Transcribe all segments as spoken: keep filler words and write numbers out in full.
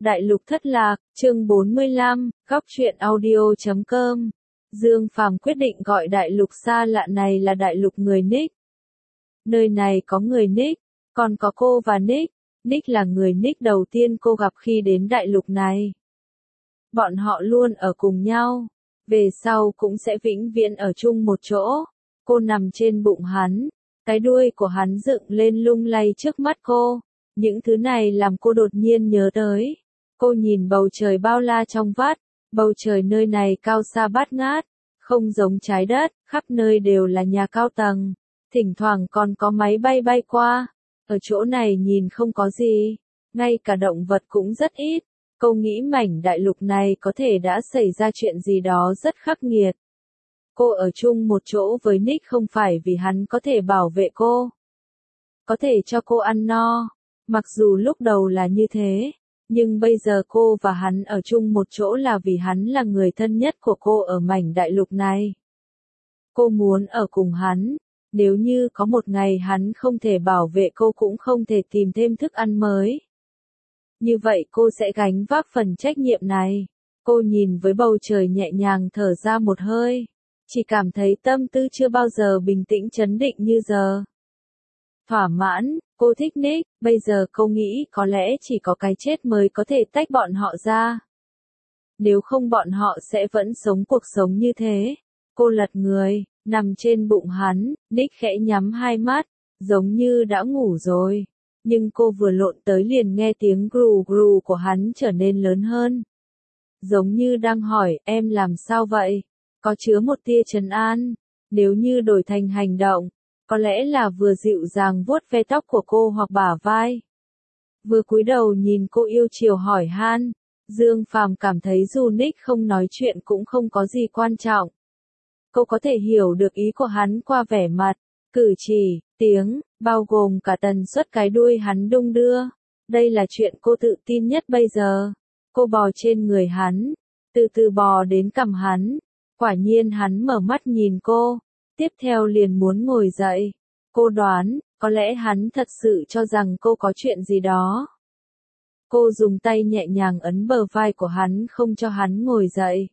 Đại lục thất lạc, chương bốn mươi lăm, góc truyện audio chấm com. Dương Phàm quyết định gọi đại lục xa lạ này là đại lục người Nick. Nơi này có người Nick, còn có cô và Nick. Nick là người Nick đầu tiên cô gặp khi đến đại lục này. Bọn họ luôn ở cùng nhau, về sau cũng sẽ vĩnh viễn ở chung một chỗ. Cô nằm trên bụng hắn, cái đuôi của hắn dựng lên lung lay trước mắt cô. Những thứ này làm cô đột nhiên nhớ tới. Cô nhìn bầu trời bao la trong vắt, bầu trời nơi này cao xa bát ngát, không giống trái đất, khắp nơi đều là nhà cao tầng, thỉnh thoảng còn có máy bay bay qua. Ở chỗ này nhìn không có gì, ngay cả động vật cũng rất ít. Cô nghĩ mảnh đại lục này có thể đã xảy ra chuyện gì đó rất khắc nghiệt. Cô ở chung một chỗ với Nick không phải vì hắn có thể bảo vệ cô, có thể cho cô ăn no, mặc dù lúc đầu là như thế. Nhưng bây giờ cô và hắn ở chung một chỗ là vì hắn là người thân nhất của cô ở mảnh đại lục này. Cô muốn ở cùng hắn, nếu như có một ngày hắn không thể bảo vệ cô cũng không thể tìm thêm thức ăn mới. Như vậy cô sẽ gánh vác phần trách nhiệm này. Cô nhìn với bầu trời nhẹ nhàng thở ra một hơi, chỉ cảm thấy tâm tư chưa bao giờ bình tĩnh trấn định như giờ. Thỏa mãn, cô thích Nick, bây giờ cô nghĩ có lẽ chỉ có cái chết mới có thể tách bọn họ ra. Nếu không bọn họ sẽ vẫn sống cuộc sống như thế. Cô lật người, nằm trên bụng hắn, Nick khẽ nhắm hai mắt, giống như đã ngủ rồi. Nhưng cô vừa lộn tới liền nghe tiếng gru gru của hắn trở nên lớn hơn. Giống như đang hỏi, em làm sao vậy? Có chứa một tia trấn an. Nếu như đổi thành hành động, có lẽ là vừa dịu dàng vuốt ve tóc của cô hoặc bả vai, vừa cúi đầu nhìn cô yêu chiều hỏi han. Dương Phàm cảm thấy dù Nick không nói chuyện cũng không có gì quan trọng. Cô có thể hiểu được ý của hắn qua vẻ mặt, cử chỉ, tiếng, bao gồm cả tần suất cái đuôi hắn đung đưa. Đây là chuyện cô tự tin nhất bây giờ. Cô bò trên người hắn, từ từ bò đến cằm hắn. Quả nhiên hắn mở mắt nhìn cô, tiếp theo liền muốn ngồi dậy. Cô đoán, có lẽ hắn thật sự cho rằng cô có chuyện gì đó. Cô dùng tay nhẹ nhàng ấn bờ vai của hắn không cho hắn ngồi dậy.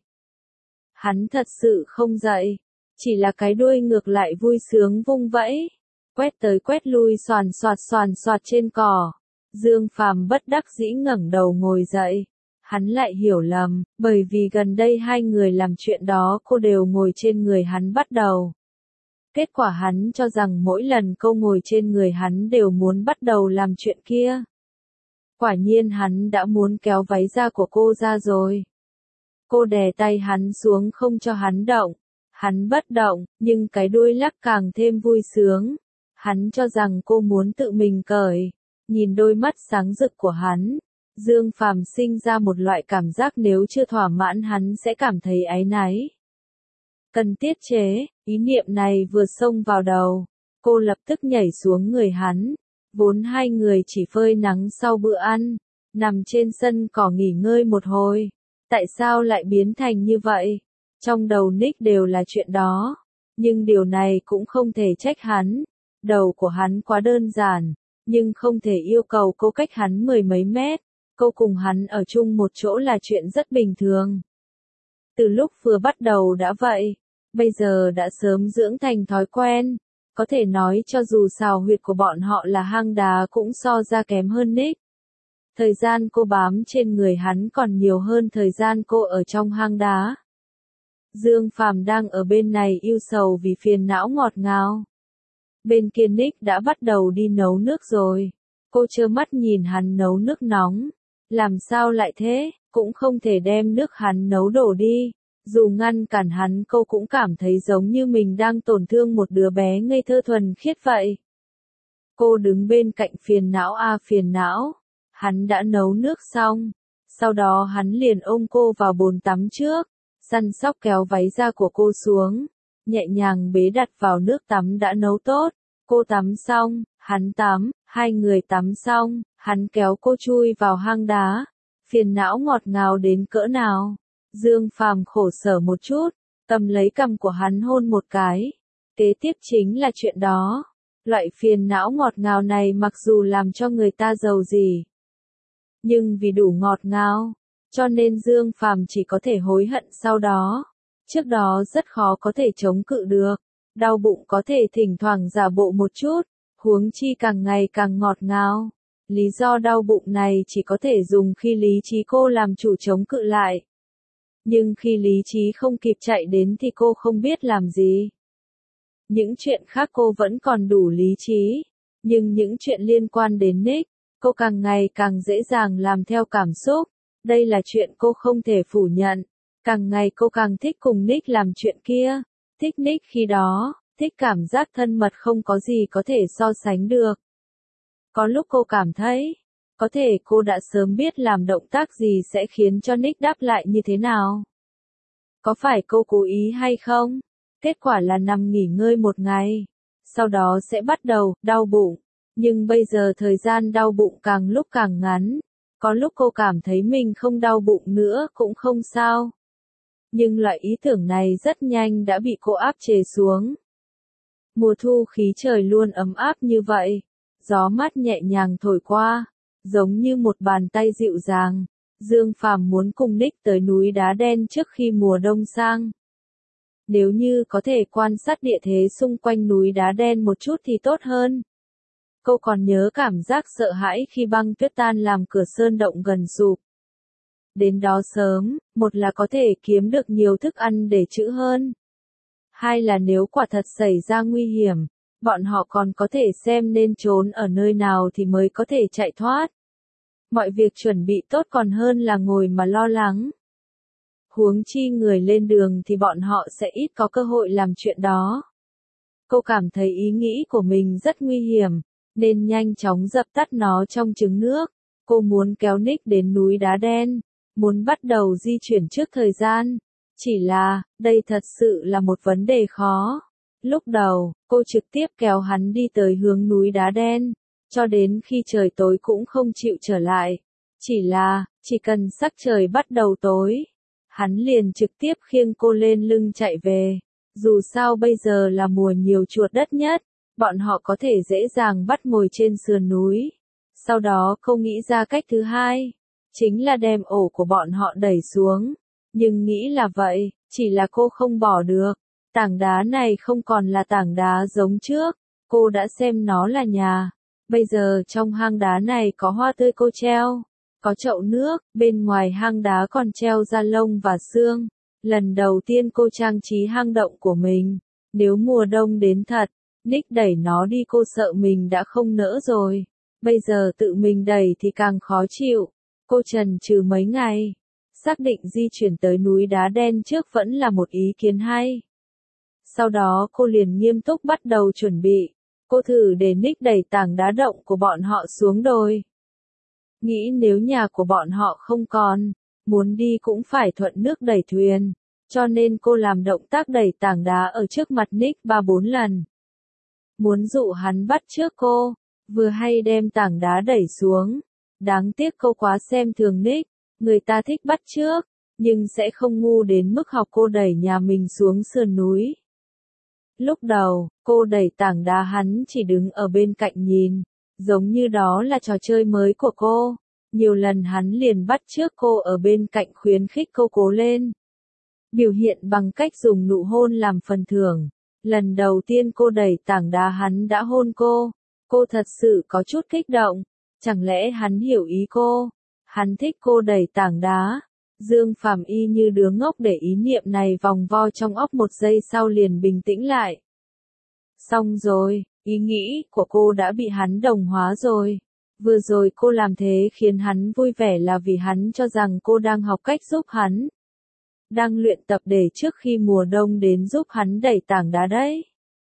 Hắn thật sự không dậy, chỉ là cái đuôi ngược lại vui sướng vung vẫy, quét tới quét lui xoàn xoạt xoàn xoạt trên cỏ. Dương Phàm bất đắc dĩ ngẩng đầu ngồi dậy. Hắn lại hiểu lầm, bởi vì gần đây hai người làm chuyện đó cô đều ngồi trên người hắn bắt đầu. Kết quả hắn cho rằng mỗi lần cô ngồi trên người hắn đều muốn bắt đầu làm chuyện kia. Quả nhiên hắn đã muốn kéo váy da của cô ra rồi. Cô đè tay hắn xuống không cho hắn động. Hắn bất động, nhưng cái đuôi lắc càng thêm vui sướng. Hắn cho rằng cô muốn tự mình cởi. Nhìn đôi mắt sáng rực của hắn, Dương Phàm sinh ra một loại cảm giác nếu chưa thỏa mãn hắn sẽ cảm thấy áy náy. Cần tiết chế, ý niệm này vừa xông vào đầu, cô lập tức nhảy xuống người hắn. Vốn hai người chỉ phơi nắng sau bữa ăn, nằm trên sân cỏ nghỉ ngơi một hồi. Tại sao lại biến thành như vậy? Trong đầu Nick đều là chuyện đó. Nhưng điều này cũng không thể trách hắn. Đầu của hắn quá đơn giản, nhưng không thể yêu cầu cô cách hắn mười mấy mét. Cô cùng hắn ở chung một chỗ là chuyện rất bình thường. Từ lúc vừa bắt đầu đã vậy, bây giờ đã sớm dưỡng thành thói quen. Có thể nói cho dù xào huyệt của bọn họ là hang đá cũng so ra kém hơn Nick. Thời gian cô bám trên người hắn còn nhiều hơn thời gian cô ở trong hang đá. Dương Phàm đang ở bên này yêu sầu vì phiền não ngọt ngào. Bên kia Nick đã bắt đầu đi nấu nước rồi. Cô trơ mắt nhìn hắn nấu nước nóng. Làm sao lại thế, cũng không thể đem nước hắn nấu đổ đi. Dù ngăn cản hắn cô cũng cảm thấy giống như mình đang tổn thương một đứa bé ngây thơ thuần khiết vậy. Cô đứng bên cạnh phiền não a phiền não. Hắn đã nấu nước xong. Sau đó hắn liền ôm cô vào bồn tắm trước. Săn sóc kéo váy da của cô xuống. Nhẹ nhàng bế đặt vào nước tắm đã nấu tốt. Cô tắm xong, hắn tắm, hai người tắm xong, hắn kéo cô chui vào hang đá. Phiền não ngọt ngào đến cỡ nào. Dương Phàm khổ sở một chút, cầm lấy cằm của hắn hôn một cái. Kế tiếp chính là chuyện đó. Loại phiền não ngọt ngào này mặc dù làm cho người ta giàu gì, Nhưng vì đủ ngọt ngào, cho nên Dương Phàm chỉ có thể hối hận sau đó. Trước đó rất khó có thể chống cự được, đau bụng có thể thỉnh thoảng giả bộ một chút, huống chi càng ngày càng ngọt ngào. Lý do đau bụng này chỉ có thể dùng khi lý trí cô làm chủ chống cự lại. Nhưng khi lý trí không kịp chạy đến thì cô không biết làm gì. Những chuyện khác cô vẫn còn đủ lý trí, nhưng những chuyện liên quan đến Nick, cô càng ngày càng dễ dàng làm theo cảm xúc. Đây là chuyện cô không thể phủ nhận. Càng ngày cô càng thích cùng Nick làm chuyện kia. Thích Nick khi đó, thích cảm giác thân mật không có gì có thể so sánh được. Có lúc cô cảm thấy, có thể cô đã sớm biết làm động tác gì sẽ khiến cho Nick đáp lại như thế nào. Có phải cô cố ý hay không? Kết quả là nằm nghỉ ngơi một ngày, sau đó sẽ bắt đầu đau bụng. Nhưng bây giờ thời gian đau bụng càng lúc càng ngắn. Có lúc cô cảm thấy mình không đau bụng nữa cũng không sao. Nhưng loại ý tưởng này rất nhanh đã bị cô áp chế xuống. Mùa thu khí trời luôn ấm áp như vậy. Gió mát nhẹ nhàng thổi qua, giống như một bàn tay dịu dàng. Dương Phàm muốn cùng Nick tới núi đá đen trước khi mùa đông sang. Nếu như có thể quan sát địa thế xung quanh núi đá đen một chút thì tốt hơn. Cô còn nhớ cảm giác sợ hãi khi băng tuyết tan làm cửa sơn động gần sụp. Đến đó sớm, một là có thể kiếm được nhiều thức ăn để trữ hơn. Hai là nếu quả thật xảy ra nguy hiểm, bọn họ còn có thể xem nên trốn ở nơi nào thì mới có thể chạy thoát. Mọi việc chuẩn bị tốt còn hơn là ngồi mà lo lắng. Huống chi người lên đường thì bọn họ sẽ ít có cơ hội làm chuyện đó. Cô cảm thấy ý nghĩ của mình rất nguy hiểm, nên nhanh chóng dập tắt nó trong trứng nước. Cô muốn kéo Nick đến núi đá đen, muốn bắt đầu di chuyển trước thời gian. Chỉ là, đây thật sự là một vấn đề khó. Lúc đầu, cô trực tiếp kéo hắn đi tới hướng núi đá đen, cho đến khi trời tối cũng không chịu trở lại. Chỉ là, chỉ cần sắc trời bắt đầu tối, hắn liền trực tiếp khiêng cô lên lưng chạy về. Dù sao bây giờ là mùa nhiều chuột đất nhất, bọn họ có thể dễ dàng bắt ngồi trên sườn núi. Sau đó cô nghĩ ra cách thứ hai, chính là đem ổ của bọn họ đẩy xuống. Nhưng nghĩ là vậy, chỉ là cô không bỏ được. Tảng đá này không còn là tảng đá giống trước, cô đã xem nó là nhà. Bây giờ trong hang đá này có hoa tươi cô treo, có chậu nước, bên ngoài hang đá còn treo da lông và xương. Lần đầu tiên cô trang trí hang động của mình. Nếu mùa đông đến thật, Nick đẩy nó đi cô sợ mình đã không nỡ rồi. Bây giờ tự mình đẩy thì càng khó chịu. Cô chần chừ mấy ngày. Xác định di chuyển tới núi đá đen trước vẫn là một ý kiến hay. Sau đó cô liền nghiêm túc bắt đầu chuẩn bị. Cô thử để Nick đẩy tảng đá động của bọn họ xuống đồi. Nghĩ nếu nhà của bọn họ không còn, muốn đi cũng phải thuận nước đẩy thuyền. Cho nên cô làm động tác đẩy tảng đá ở trước mặt Nick ba bốn lần. Muốn dụ hắn bắt trước cô, vừa hay đem tảng đá đẩy xuống. Đáng tiếc cô quá xem thường Nick, người ta thích bắt trước, nhưng sẽ không ngu đến mức học cô đẩy nhà mình xuống sườn núi. Lúc đầu, cô đẩy tảng đá hắn chỉ đứng ở bên cạnh nhìn, giống như đó là trò chơi mới của cô. Nhiều lần hắn liền bắt trước cô ở bên cạnh khuyến khích cô cố lên. Biểu hiện bằng cách dùng nụ hôn làm phần thưởng. Lần đầu tiên cô đẩy tảng đá hắn đã hôn cô. Cô thật sự có chút kích động. Chẳng lẽ hắn hiểu ý cô? Hắn thích cô đẩy tảng đá. Dương Phàm y như đứa ngốc để ý niệm này vòng vo trong óc một giây sau liền bình tĩnh lại. Xong rồi, ý nghĩ của cô đã bị hắn đồng hóa rồi. Vừa rồi cô làm thế khiến hắn vui vẻ là vì hắn cho rằng cô đang học cách giúp hắn. Đang luyện tập để trước khi mùa đông đến giúp hắn đẩy tảng đá đấy.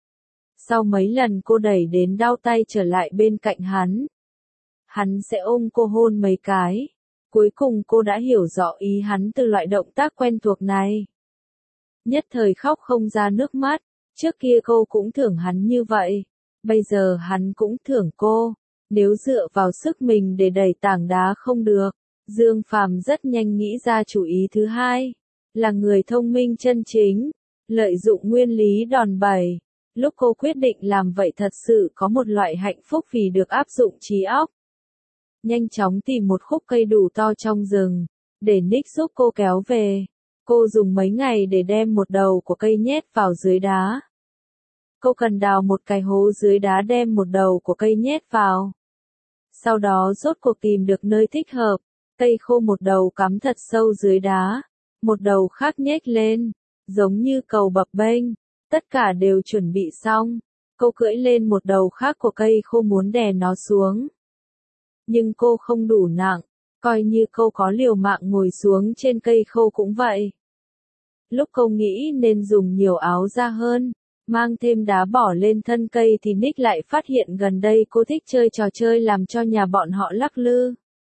Sau mấy lần cô đẩy đến đau tay trở lại bên cạnh hắn. Hắn sẽ ôm cô hôn mấy cái. Cuối cùng cô đã hiểu rõ ý hắn từ loại động tác quen thuộc này. Nhất thời khóc không ra nước mắt, trước kia cô cũng thưởng hắn như vậy. Bây giờ hắn cũng thưởng cô. Nếu dựa vào sức mình để đẩy tảng đá không được, Dương Phàm rất nhanh nghĩ ra chủ ý thứ hai. Là người thông minh chân chính, lợi dụng nguyên lý đòn bẩy. Lúc cô quyết định làm vậy thật sự có một loại hạnh phúc vì được áp dụng trí óc. nhanh chóng tìm một khúc cây đủ to trong rừng, để Nick giúp cô kéo về. Cô dùng mấy ngày để đem một đầu của cây nhét vào dưới đá. Cô cần đào một cái hố dưới đá đem một đầu của cây nhét vào. Sau đó rốt cuộc tìm được nơi thích hợp, cây khô một đầu cắm thật sâu dưới đá, một đầu khác nhếch lên, giống như cầu bập bênh, tất cả đều chuẩn bị xong. Cô cưỡi lên một đầu khác của cây khô muốn đè nó xuống. Nhưng cô không đủ nặng, coi như cô có liều mạng ngồi xuống trên cây khô cũng vậy. Lúc cô nghĩ nên dùng nhiều áo da hơn, mang thêm đá bỏ lên thân cây thì Nick lại phát hiện gần đây cô thích chơi trò chơi làm cho nhà bọn họ lắc lư.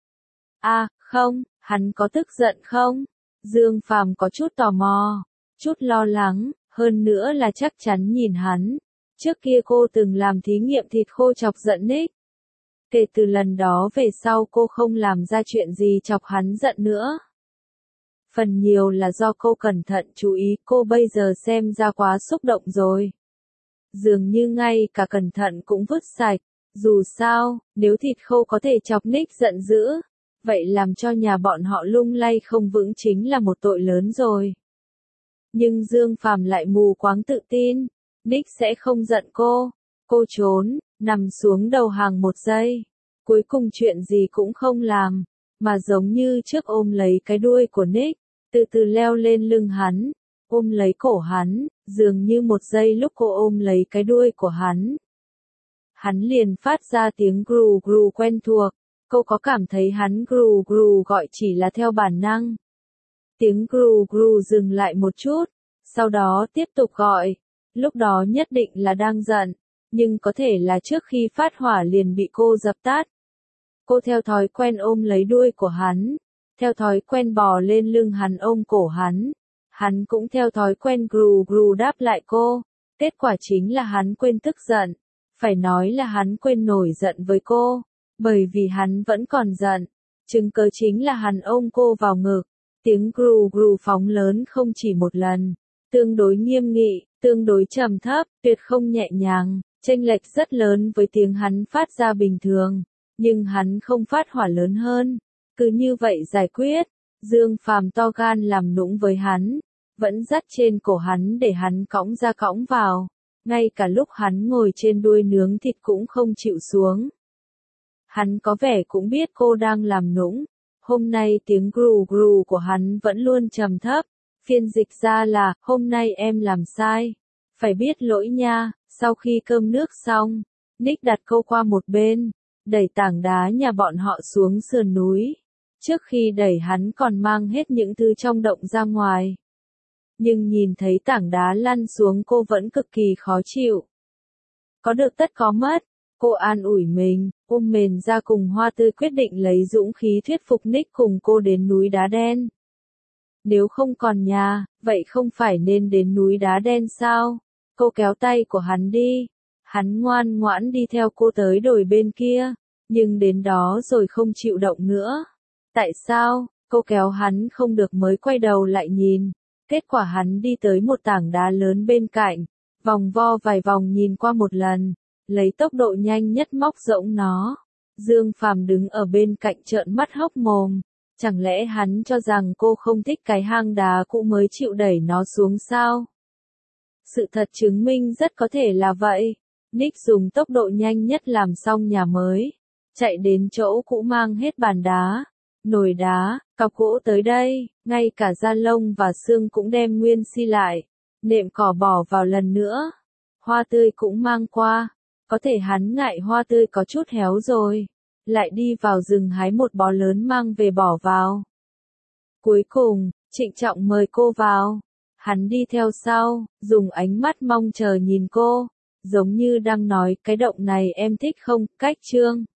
À, không, hắn có tức giận không? Dương Phàm có chút tò mò, chút lo lắng, hơn nữa là chắc chắn nhìn hắn. Trước kia cô từng làm thí nghiệm thịt khô chọc giận Nick. Kể từ lần đó về sau cô không làm ra chuyện gì chọc hắn giận nữa. Phần nhiều là do cô cẩn thận chú ý, cô bây giờ xem ra quá xúc động rồi. Dường như ngay cả cẩn thận cũng vứt sạch. Dù sao, nếu thịt khô có thể chọc Nick giận dữ, vậy làm cho nhà bọn họ lung lay không vững chính là một tội lớn rồi. Nhưng Dương Phàm lại mù quáng tự tin, Nick sẽ không giận cô. Cô trốn, nằm xuống đầu hàng một giây. Cuối cùng chuyện gì cũng không làm, mà giống như trước ôm lấy cái đuôi của Nick, từ từ leo lên lưng hắn, ôm lấy cổ hắn, dường như một giây lúc cô ôm lấy cái đuôi của hắn. Hắn liền phát ra tiếng gru gru quen thuộc, cô có cảm thấy hắn gru gru gọi chỉ là theo bản năng. Tiếng gru gru dừng lại một chút, sau đó tiếp tục gọi, lúc đó nhất định là đang giận, nhưng có thể là trước khi phát hỏa liền bị cô dập tắt. Cô theo thói quen ôm lấy đuôi của hắn, theo thói quen bò lên lưng hắn ôm cổ hắn, hắn cũng theo thói quen gru gru đáp lại cô, kết quả chính là hắn quên tức giận, phải nói là hắn quên nổi giận với cô, bởi vì hắn vẫn còn giận, chứng cớ chính là hắn ôm cô vào ngực, tiếng gru gru phóng lớn không chỉ một lần, tương đối nghiêm nghị, tương đối trầm thấp, tuyệt không nhẹ nhàng, chênh lệch rất lớn với tiếng hắn phát ra bình thường, nhưng hắn không phát hỏa lớn hơn. Cứ như vậy giải quyết, Dương Phàm to gan làm nũng với hắn, vẫn dắt trên cổ hắn để hắn cõng ra cõng vào, ngay cả lúc hắn ngồi trên đuôi nướng thịt cũng không chịu xuống. Hắn có vẻ cũng biết cô đang làm nũng, hôm nay tiếng gru gru của hắn vẫn luôn trầm thấp, phiên dịch ra là, hôm nay em làm sai, phải biết lỗi nha. Sau khi cơm nước xong, Nick đặt cô qua một bên, đẩy tảng đá nhà bọn họ xuống sườn núi. Trước khi đẩy hắn còn mang hết những thứ trong động ra ngoài. Nhưng nhìn thấy tảng đá lăn xuống cô vẫn cực kỳ khó chịu. Có được tất có mất, cô an ủi mình, ôm mền ra cùng Hoa Tươi quyết định lấy dũng khí thuyết phục Nick cùng cô đến núi đá đen. Nếu không còn nhà, vậy không phải nên đến núi đá đen sao? Cô kéo tay của hắn đi. Hắn ngoan ngoãn đi theo cô tới đồi bên kia, nhưng đến đó rồi không chịu động nữa. Tại sao? Cô kéo hắn không được mới quay đầu lại nhìn. Kết quả hắn đi tới một tảng đá lớn bên cạnh, vòng vo vài vòng nhìn qua một lần, lấy tốc độ nhanh nhất móc rỗng nó. Dương Phàm đứng ở bên cạnh trợn mắt hốc mồm. Chẳng lẽ hắn cho rằng cô không thích cái hang đá cũ mới chịu đẩy nó xuống sao? Sự thật chứng minh rất có thể là vậy. Nick dùng tốc độ nhanh nhất làm xong nhà mới, chạy đến chỗ cũ mang hết bàn đá, nồi đá, cọc gỗ tới đây, ngay cả da lông và xương cũng đem nguyên si lại, nệm cỏ bỏ vào lần nữa. Hoa Tươi cũng mang qua, có thể hắn ngại Hoa Tươi có chút héo rồi, lại đi vào rừng hái một bó lớn mang về bỏ vào. Cuối cùng, trịnh trọng mời cô vào, hắn đi theo sau, dùng ánh mắt mong chờ nhìn cô, giống như đang nói cái động này em thích không, cách chương.